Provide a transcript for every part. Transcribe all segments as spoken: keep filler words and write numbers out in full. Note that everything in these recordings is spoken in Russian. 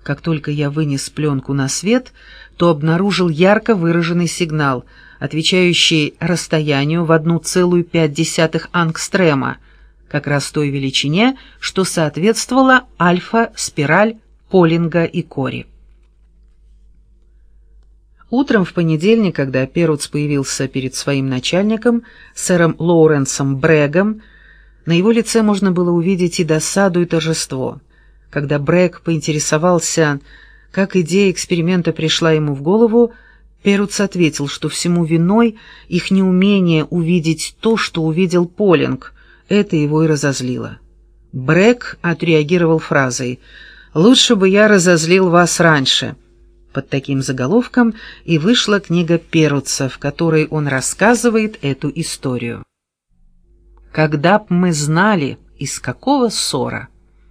Как только я вынес пленку на свет, то обнаружил ярко выраженный сигнал, отвечающий расстоянию в одна целая пять десятых ангстрема, как раз той величине, что соответствовала альфа-спираль Полинга и Кори. Утром в понедельник, когда Перутц появился перед своим начальником, сэром Лоуренсом Брэггом, на его лице можно было увидеть и досаду, и торжество. Когда Брэгг поинтересовался, как идея эксперимента пришла ему в голову, Перутц ответил, что всему виной их неумение увидеть то, что увидел Полинг. Это его и разозлило. Брэгг отреагировал фразой «Лучше бы я разозлил вас раньше». Под таким заголовком и вышла книга Перутца, в которой он рассказывает эту историю. «Когда б мы знали, из какого ссора».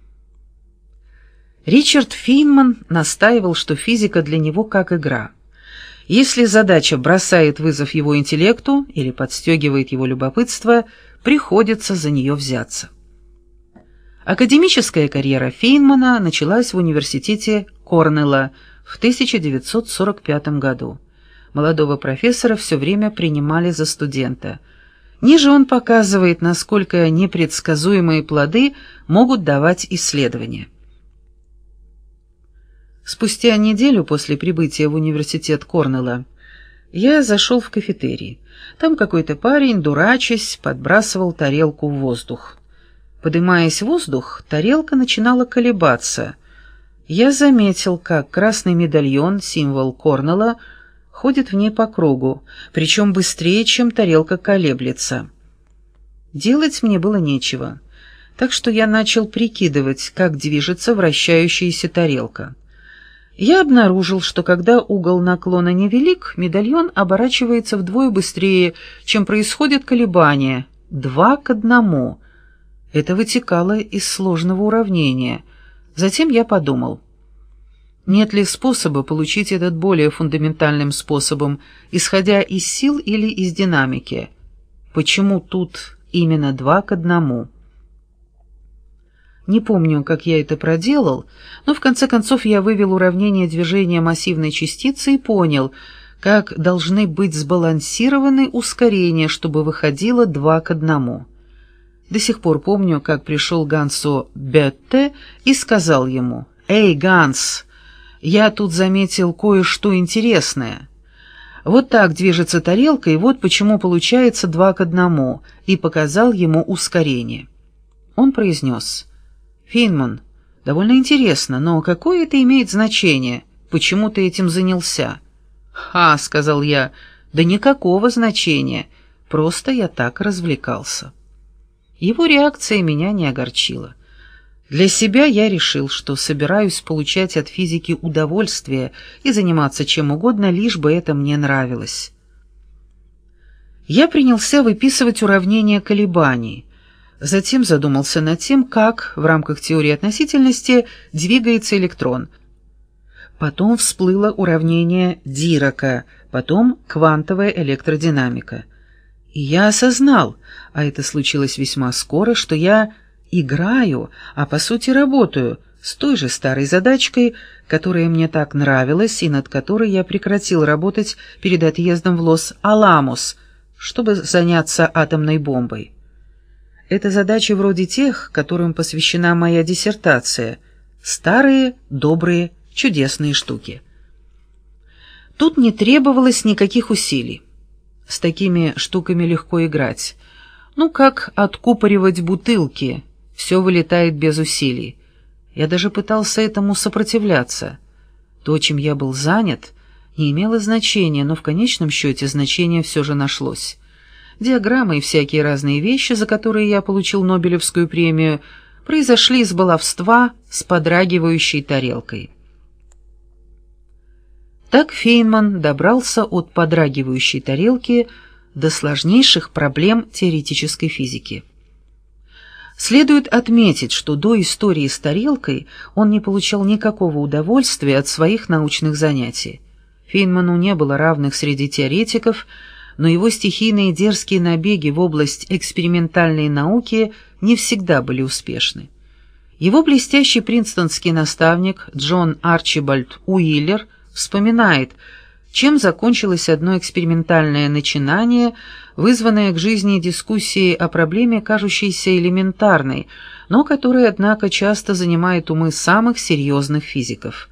Ричард Фейнман настаивал, что физика для него как игра. Если задача бросает вызов его интеллекту или подстегивает его любопытство, приходится за нее взяться. Академическая карьера Фейнмана началась в университете Корнелла в тысяча девятьсот сорок пятом году. Молодого профессора все время принимали за студента. Ниже он показывает, насколько непредсказуемые плоды могут давать исследования. Спустя неделю после прибытия в университет Корнелла я зашел в кафетерий. Там какой-то парень, дурачась, подбрасывал тарелку в воздух. Подымаясь в воздух, тарелка начинала колебаться. Я заметил, как красный медальон, символ Корнелла, ходит в ней по кругу, причем быстрее, чем тарелка колеблется. Делать мне было нечего, так что я начал прикидывать, как движется вращающаяся тарелка. Я обнаружил, что когда угол наклона невелик, медальон оборачивается вдвое быстрее, чем происходит колебание, два к одному. Это вытекало из сложного уравнения. Затем я подумал, нет ли способа получить этот более фундаментальным способом, исходя из сил или из динамики? Почему тут именно два к одному? Не помню, как я это проделал, но в конце концов я вывел уравнение движения массивной частицы и понял, как должны быть сбалансированы ускорения, чтобы выходило два к одному. До сих пор помню, как пришел Гансу Бетте и сказал ему: «Эй, Ганс, я тут заметил кое-что интересное. Вот так движется тарелка, и вот почему получается два к одному», и показал ему ускорение. Он произнес: «Фейнман, довольно интересно, но какое это имеет значение? Почему ты этим занялся?» «Ха», — сказал я, — «да никакого значения, просто я так развлекался». Его реакция меня не огорчила. Для себя я решил, что собираюсь получать от физики удовольствие и заниматься чем угодно, лишь бы это мне нравилось. Я принялся выписывать уравнения колебаний. Затем задумался над тем, как в рамках теории относительности двигается электрон. Потом всплыло уравнение Дирака, потом квантовая электродинамика. И я осознал, а это случилось весьма скоро, что я играю, а по сути работаю, с той же старой задачкой, которая мне так нравилась и над которой я прекратил работать перед отъездом в Лос-Аламос, чтобы заняться атомной бомбой. Это задачи вроде тех, которым посвящена моя диссертация. Старые, добрые, чудесные штуки. Тут не требовалось никаких усилий. С такими штуками легко играть. Ну, как откупоривать бутылки. Все вылетает без усилий. Я даже пытался этому сопротивляться. То, чем я был занят, не имело значения, но в конечном счете значение все же нашлось. Диаграммы и всякие разные вещи, за которые я получил Нобелевскую премию, произошли из баловства с подрагивающей тарелкой. Так Фейнман добрался от подрагивающей тарелки до сложнейших проблем теоретической физики. Следует отметить, что до истории с тарелкой он не получал никакого удовольствия от своих научных занятий. Фейнману не было равных среди теоретиков, но его стихийные дерзкие набеги в область экспериментальной науки не всегда были успешны. Его блестящий принстонский наставник Джон Арчибальд Уиллер вспоминает, чем закончилось одно экспериментальное начинание, вызванное к жизни дискуссией о проблеме, кажущейся элементарной, но которая, однако, часто занимает умы самых серьезных физиков.